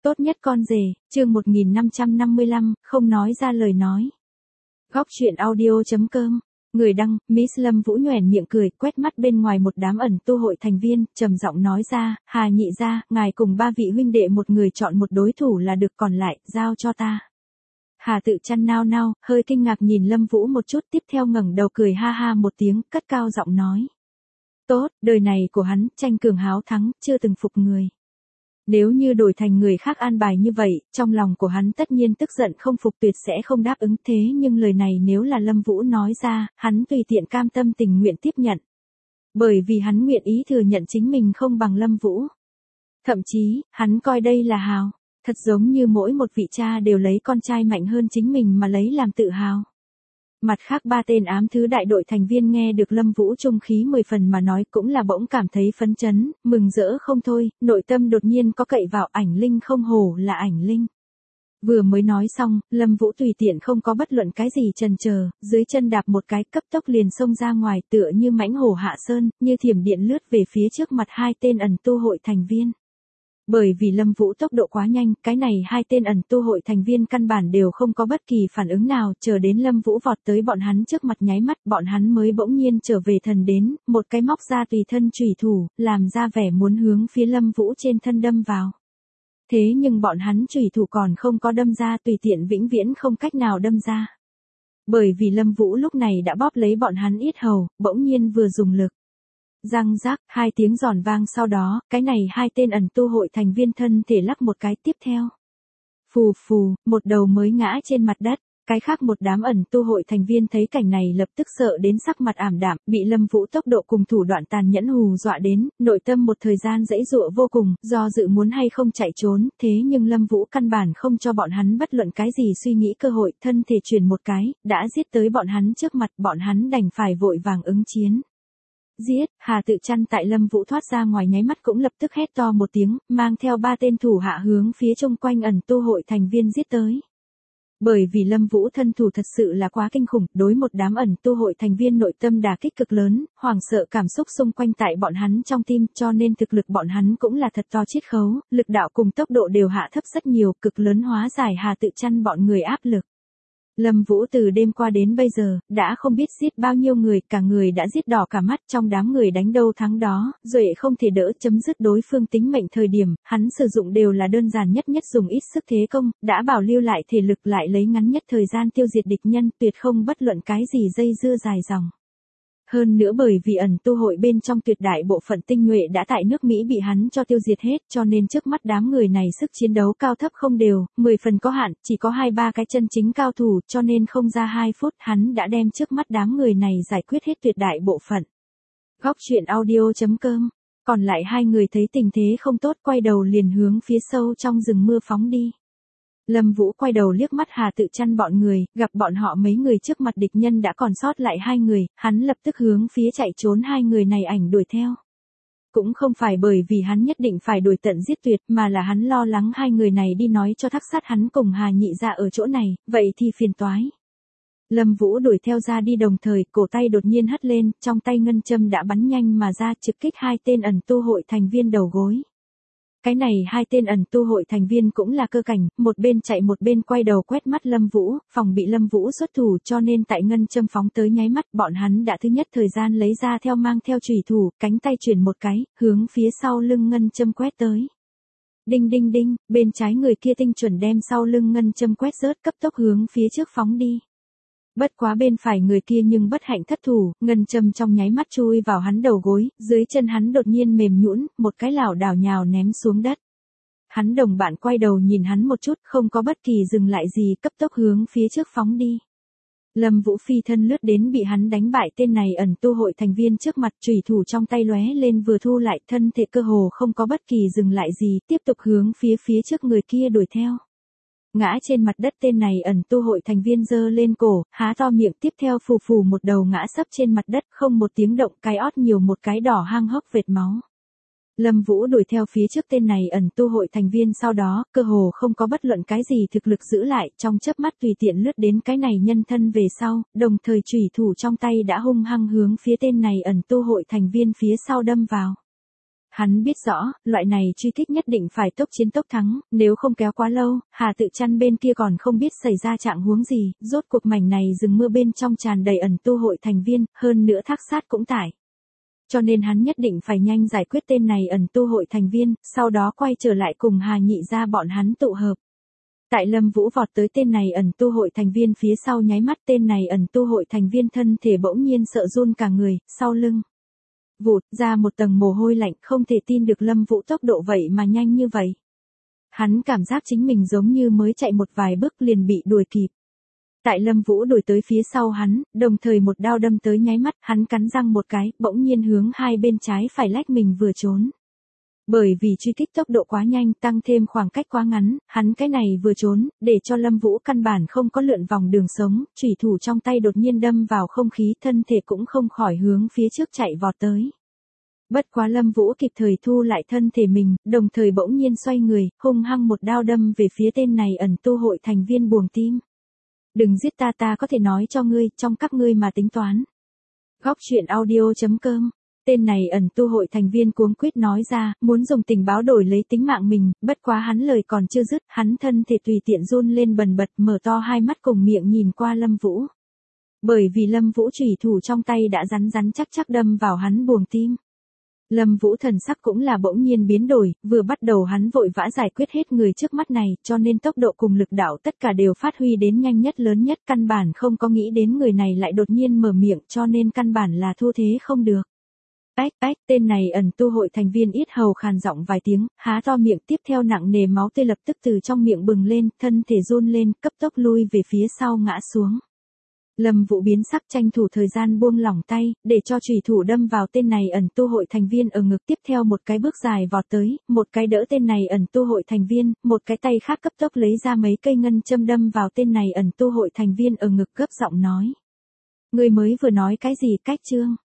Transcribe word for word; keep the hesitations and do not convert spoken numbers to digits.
Tốt nhất con rể, chương một nghìn năm trăm năm mươi lăm, không nói ra lời nói. Góc truyện audio chấm com. Người đăng, Miss Lâm Vũ nhoẻn miệng cười, quét mắt bên ngoài một đám ẩn tu hội thành viên, trầm giọng nói ra, Hà nhị gia, ngài cùng ba vị huynh đệ một người chọn một đối thủ là được, còn lại, giao cho ta. Hà Tự Chăn nao nao, hơi kinh ngạc nhìn Lâm Vũ một chút, tiếp theo ngẩng đầu cười ha ha một tiếng, cất cao giọng nói. Tốt, đời này của hắn, tranh cường háo thắng, chưa từng phục người. Nếu như đổi thành người khác an bài như vậy, trong lòng của hắn tất nhiên tức giận không phục, tuyệt sẽ không đáp ứng, thế nhưng lời này nếu là Lâm Vũ nói ra, hắn tùy tiện cam tâm tình nguyện tiếp nhận. Bởi vì hắn nguyện ý thừa nhận chính mình không bằng Lâm Vũ. Thậm chí, hắn coi đây là hào, thật giống như mỗi một vị cha đều lấy con trai mạnh hơn chính mình mà lấy làm tự hào. Mặt khác ba tên ám thứ đại đội thành viên nghe được Lâm Vũ trung khí mười phần mà nói cũng là bỗng cảm thấy phấn chấn, mừng rỡ không thôi, nội tâm đột nhiên có cậy vào, ảnh linh không hổ là ảnh linh. Vừa mới nói xong, Lâm Vũ tùy tiện không có bất luận cái gì chần chờ, dưới chân đạp một cái cấp tốc liền xông ra ngoài, tựa như mãnh hổ hạ sơn, như thiểm điện lướt về phía trước mặt hai tên ẩn tu hội thành viên. Bởi vì Lâm Vũ tốc độ quá nhanh, cái này hai tên ẩn tu hội thành viên căn bản đều không có bất kỳ phản ứng nào, chờ đến Lâm Vũ vọt tới bọn hắn trước mặt nháy mắt, bọn hắn mới bỗng nhiên trở về thần đến, một cái móc ra tùy thân chủy thủ, làm ra vẻ muốn hướng phía Lâm Vũ trên thân đâm vào. Thế nhưng bọn hắn chủy thủ còn không có đâm ra, tùy tiện vĩnh viễn không cách nào đâm ra. Bởi vì Lâm Vũ lúc này đã bóp lấy bọn hắn yết hầu, bỗng nhiên vừa dùng lực. Răng rác, hai tiếng giòn vang sau đó, cái này hai tên ẩn tu hội thành viên thân thể lắc một cái, tiếp theo. Phù phù, một đầu mới ngã trên mặt đất, cái khác một đám ẩn tu hội thành viên thấy cảnh này lập tức sợ đến sắc mặt ảm đạm, bị Lâm Vũ tốc độ cùng thủ đoạn tàn nhẫn hù dọa đến, nội tâm một thời gian dãy dụa vô cùng, do dự muốn hay không chạy trốn, thế nhưng Lâm Vũ căn bản không cho bọn hắn bất luận cái gì suy nghĩ cơ hội, thân thể chuyển một cái, đã giết tới bọn hắn trước mặt, bọn hắn đành phải vội vàng ứng chiến. Giết, Hà Tự Chăn tại Lâm Vũ thoát ra ngoài nháy mắt cũng lập tức hét to một tiếng, mang theo ba tên thủ hạ hướng phía chung quanh ẩn tu hội thành viên giết tới. Bởi vì Lâm Vũ thân thủ thật sự là quá kinh khủng, đối một đám ẩn tu hội thành viên nội tâm đả kích cực lớn, hoảng sợ cảm xúc xung quanh tại bọn hắn trong tim, cho nên thực lực bọn hắn cũng là thật to chiết khấu, lực đạo cùng tốc độ đều hạ thấp rất nhiều, cực lớn hóa giải Hà Tự Chăn bọn người áp lực. Lâm Vũ từ đêm qua đến bây giờ, đã không biết giết bao nhiêu người, cả người đã giết đỏ cả mắt, trong đám người đánh đâu thắng đó, duệ không thể đỡ, chấm dứt đối phương tính mệnh thời điểm, hắn sử dụng đều là đơn giản nhất nhất dùng ít sức thế công, đã bảo lưu lại thể lực, lại lấy ngắn nhất thời gian tiêu diệt địch nhân, tuyệt không bất luận cái gì dây dưa dài dòng. Hơn nữa bởi vì ẩn tu hội bên trong tuyệt đại bộ phận tinh nhuệ đã tại nước Mỹ bị hắn cho tiêu diệt hết, cho nên trước mắt đám người này sức chiến đấu cao thấp không đều, mười phần có hạn, chỉ có hai ba cái chân chính cao thủ, cho nên không ra hai phút hắn đã đem trước mắt đám người này giải quyết hết tuyệt đại bộ phận. Góc truyện audio chấm com. Còn lại hai người thấy tình thế không tốt, quay đầu liền hướng phía sâu trong rừng mưa phóng đi. Lâm Vũ quay đầu liếc mắt Hà Tự Chăn bọn người, gặp bọn họ mấy người trước mặt địch nhân đã còn sót lại hai người, hắn lập tức hướng phía chạy trốn hai người này ảnh đuổi theo. Cũng không phải bởi vì hắn nhất định phải đuổi tận giết tuyệt, mà là hắn lo lắng hai người này đi nói cho Thác Sát hắn cùng Hà nhị gia ở chỗ này, vậy thì phiền toái. Lâm Vũ đuổi theo ra đi đồng thời, cổ tay đột nhiên hất lên, trong tay ngân châm đã bắn nhanh mà ra, trực kích hai tên ẩn tu hội thành viên đầu gối. Cái này hai tên ẩn tu hội thành viên cũng là cơ cảnh, một bên chạy một bên quay đầu quét mắt Lâm Vũ, phòng bị Lâm Vũ xuất thủ, cho nên tại ngân châm phóng tới nháy mắt, bọn hắn đã thứ nhất thời gian lấy ra theo mang theo chủy thủ, cánh tay chuyển một cái, hướng phía sau lưng ngân châm quét tới. Đinh đinh đinh, bên trái người kia tinh chuẩn đem sau lưng ngân châm quét rớt, cấp tốc hướng phía trước phóng đi. Bất quá bên phải người kia nhưng bất hạnh thất thủ, ngân châm trong nháy mắt chui vào hắn đầu gối, dưới chân hắn đột nhiên mềm nhũn, một cái lảo đảo nhào ném xuống đất. Hắn đồng bạn quay đầu nhìn hắn một chút, không có bất kỳ dừng lại gì, cấp tốc hướng phía trước phóng đi. Lâm Vũ phi thân lướt đến bị hắn đánh bại tên này ẩn tu hội thành viên trước mặt, chủy thủ trong tay lóe lên vừa thu lại, thân thể cơ hồ không có bất kỳ dừng lại gì, tiếp tục hướng phía phía trước người kia đuổi theo. Ngã trên mặt đất tên này ẩn tu hội thành viên giơ lên cổ, há to miệng, tiếp theo phù phù một đầu ngã sấp trên mặt đất, không một tiếng động, cái ót nhiều một cái đỏ hang hốc vệt máu. Lâm Vũ đuổi theo phía trước tên này ẩn tu hội thành viên, sau đó, cơ hồ không có bất luận cái gì thực lực giữ lại, trong chớp mắt tùy tiện lướt đến cái này nhân thân về sau, đồng thời chủy thủ trong tay đã hung hăng hướng phía tên này ẩn tu hội thành viên phía sau đâm vào. Hắn biết rõ, loại này truy kích nhất định phải tốc chiến tốc thắng, nếu không kéo quá lâu, Hà Tự Chăn bên kia còn không biết xảy ra trạng huống gì, rốt cuộc mảnh này rừng mưa bên trong tràn đầy ẩn tu hội thành viên, hơn nữa thác sát cũng tải. Cho nên hắn nhất định phải nhanh giải quyết tên này ẩn tu hội thành viên, sau đó quay trở lại cùng Hà Nhị ra bọn hắn tụ hợp. Tại Lâm Vũ vọt tới tên này ẩn tu hội thành viên phía sau nháy mắt, tên này ẩn tu hội thành viên thân thể bỗng nhiên sợ run cả người, sau lưng vụt ra một tầng mồ hôi lạnh, không thể tin được Lâm Vũ tốc độ vậy mà nhanh như vậy. Hắn cảm giác chính mình giống như mới chạy một vài bước liền bị đuổi kịp. Tại Lâm Vũ đuổi tới phía sau hắn, đồng thời một đao đâm tới nháy mắt, hắn cắn răng một cái, bỗng nhiên hướng hai bên trái phải lách mình vừa trốn. Bởi vì truy kích tốc độ quá nhanh, tăng thêm khoảng cách quá ngắn, hắn cái này vừa trốn, để cho Lâm Vũ căn bản không có lượn vòng đường sống, chủy thủ trong tay đột nhiên đâm vào không khí, thân thể cũng không khỏi hướng phía trước chạy vọt tới. Bất quá Lâm Vũ kịp thời thu lại thân thể mình, đồng thời bỗng nhiên xoay người, hung hăng một đao đâm về phía tên này ẩn tu hội thành viên buồng tim. Đừng giết ta, ta có thể nói cho ngươi, trong các ngươi mà tính toán. Góc truyện audio chấm com. Tên này ẩn tu hội thành viên cuống quýt nói ra, muốn dùng tình báo đổi lấy tính mạng mình, bất quá hắn lời còn chưa dứt, hắn thân thể tùy tiện run lên bần bật, mở to hai mắt cùng miệng nhìn qua Lâm Vũ. Bởi vì Lâm Vũ chủy thủ trong tay đã rắn rắn chắc chắc đâm vào hắn buồng tim. Lâm Vũ thần sắc cũng là bỗng nhiên biến đổi, vừa bắt đầu hắn vội vã giải quyết hết người trước mắt này, cho nên tốc độ cùng lực đạo tất cả đều phát huy đến nhanh nhất lớn nhất, căn bản không có nghĩ đến người này lại đột nhiên mở miệng, cho nên căn bản là thu thế không được. Ách ách, tên này ẩn tu hội thành viên yết hầu khàn giọng vài tiếng, há to miệng, tiếp theo nặng nề máu tươi lập tức từ trong miệng bừng lên, thân thể run lên, cấp tốc lui về phía sau ngã xuống. Lâm Vũ biến sắc, tranh thủ thời gian buông lỏng tay, để cho chủy thủ đâm vào tên này ẩn tu hội thành viên ở ngực, tiếp theo một cái bước dài vọt tới, một cái đỡ tên này ẩn tu hội thành viên, một cái tay khác cấp tốc lấy ra mấy cây ngân châm đâm vào tên này ẩn tu hội thành viên ở ngực, gấp giọng nói. Ngươi mới vừa nói cái gì, cách trương?